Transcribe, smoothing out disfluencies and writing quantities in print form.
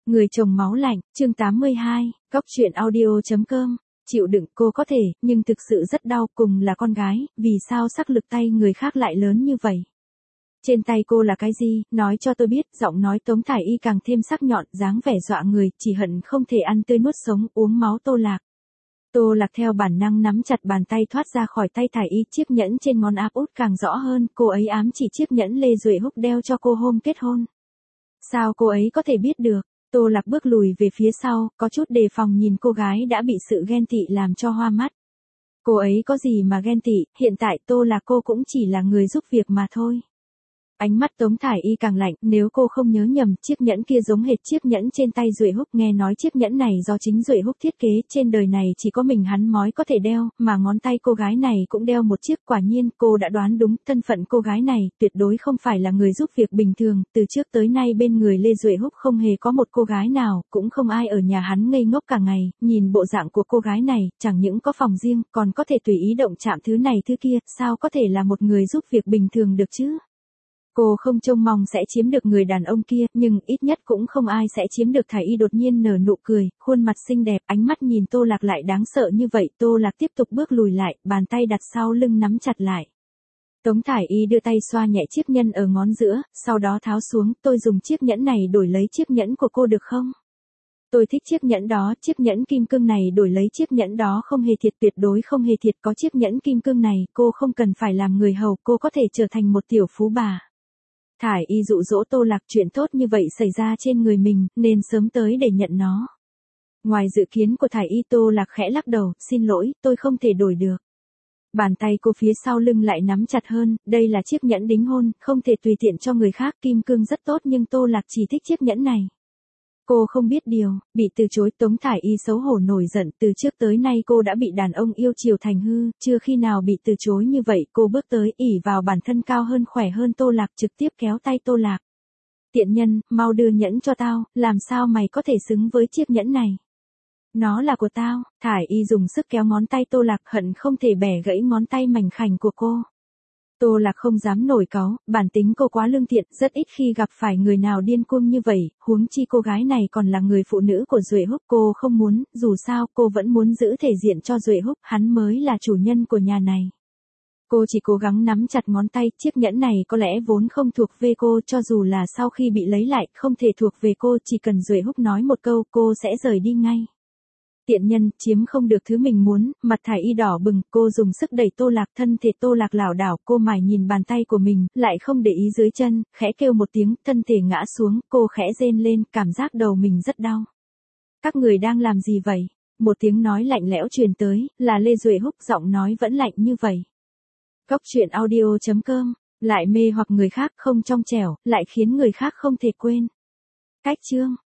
Người chồng máu lạnh, chương 82, Cóc truyện audio.com. Chịu đựng cô có thể, nhưng thực sự rất đau, cùng là con gái, vì sao sắc lực tay người khác lại lớn như vậy? Trên tay cô là cái gì, nói cho tôi biết, giọng nói Tống Thải Y càng thêm sắc nhọn, dáng vẻ dọa người, chỉ hận không thể ăn tươi nuốt sống, uống máu Tô Lạc. Tô Lạc theo bản năng nắm chặt bàn tay thoát ra khỏi tay Thải Y, chiếc nhẫn trên ngón áp út càng rõ hơn, cô ấy ám chỉ chiếc nhẫn Lê Duệ Húc đeo cho cô hôm kết hôn. Sao cô ấy có thể biết được? Tô Lạc bước lùi về phía sau, có chút đề phòng nhìn cô gái đã bị sự ghen tị làm cho hoa mắt. Cô ấy có gì mà ghen tị, hiện tại Tô Lạc cô cũng chỉ là người giúp việc mà thôi. Ánh mắt Tống Thải Y càng lạnh, nếu cô không nhớ nhầm, chiếc nhẫn kia giống hệt chiếc nhẫn trên tay Duệ Húc, nghe nói chiếc nhẫn này do chính Duệ Húc thiết kế, trên đời này chỉ có mình hắn mới có thể đeo, mà ngón tay cô gái này cũng đeo một chiếc, quả nhiên, cô đã đoán đúng, thân phận cô gái này, tuyệt đối không phải là người giúp việc bình thường, từ trước tới nay bên người Lê Duệ Húc không hề có một cô gái nào, cũng không ai ở nhà hắn ngây ngốc cả ngày, nhìn bộ dạng của cô gái này, chẳng những có phòng riêng, còn có thể tùy ý động chạm thứ này thứ kia, sao có thể là một người giúp việc bình thường được chứ? Cô không trông mong sẽ chiếm được người đàn ông kia, nhưng ít nhất cũng không ai sẽ chiếm được. Thải Y đột nhiên nở nụ cười, khuôn mặt xinh đẹp, ánh mắt nhìn Tô Lạc lại đáng sợ như vậy. Tô Lạc tiếp tục bước lùi lại, bàn tay đặt sau lưng nắm chặt lại. Tống Thải Y đưa tay xoa nhẹ chiếc nhẫn ở ngón giữa, sau đó tháo xuống, tôi dùng chiếc nhẫn này đổi lấy chiếc nhẫn của cô được không? Tôi thích chiếc nhẫn đó, chiếc nhẫn kim cương này đổi lấy chiếc nhẫn đó không hề thiệt, tuyệt đối không hề thiệt, có chiếc nhẫn kim cương này, cô không cần phải làm người hầu, cô có thể trở thành một tiểu phú bà. Thải Y dụ dỗ Tô Lạc, chuyện tốt như vậy xảy ra trên người mình, nên sớm tới để nhận nó. Ngoài dự kiến của Thải Y, Tô Lạc khẽ lắc đầu, xin lỗi, tôi không thể đổi được. Bàn tay cô phía sau lưng lại nắm chặt hơn, đây là chiếc nhẫn đính hôn, không thể tùy tiện cho người khác, kim cương rất tốt nhưng Tô Lạc chỉ thích chiếc nhẫn này. Cô không biết điều, bị từ chối. Tống Thải Y xấu hổ nổi giận, từ trước tới nay cô đã bị đàn ông yêu chiều thành hư, chưa khi nào bị từ chối như vậy. Cô bước tới, ỷ vào bản thân cao hơn khỏe hơn Tô Lạc, trực tiếp kéo tay Tô Lạc. Tiện nhân, mau đưa nhẫn cho tao, làm sao mày có thể xứng với chiếc nhẫn này? Nó là của tao. Thải Y dùng sức kéo ngón tay Tô Lạc, hận không thể bẻ gãy ngón tay mảnh khảnh của cô. Tô Lạc không dám nổi cáu, bản tính cô quá lương thiện, rất ít khi gặp phải người nào điên cuồng như vậy, huống chi cô gái này còn là người phụ nữ của Duệ Húc. Cô không muốn, dù sao cô vẫn muốn giữ thể diện cho Duệ Húc, hắn mới là chủ nhân của nhà này. Cô chỉ cố gắng nắm chặt ngón tay, chiếc nhẫn này có lẽ vốn không thuộc về cô, cho dù là sau khi bị lấy lại, không thể thuộc về cô, chỉ cần Duệ Húc nói một câu, cô sẽ rời đi ngay. Tiện nhân, chiếm không được thứ mình muốn, mặt Thải Y đỏ bừng, cô dùng sức đẩy Tô Lạc, thân thể Tô Lạc lảo đảo, cô mải nhìn bàn tay của mình, lại không để ý dưới chân, khẽ kêu một tiếng, thân thể ngã xuống, cô khẽ rên lên, cảm giác đầu mình rất đau. Các người đang làm gì vậy? Một tiếng nói lạnh lẽo truyền tới, là Lê Duệ Húc, giọng nói vẫn lạnh như vậy. Cóc truyện audio.com, lại mê hoặc người khác không trong trẻo, lại khiến người khác không thể quên. Cách chương.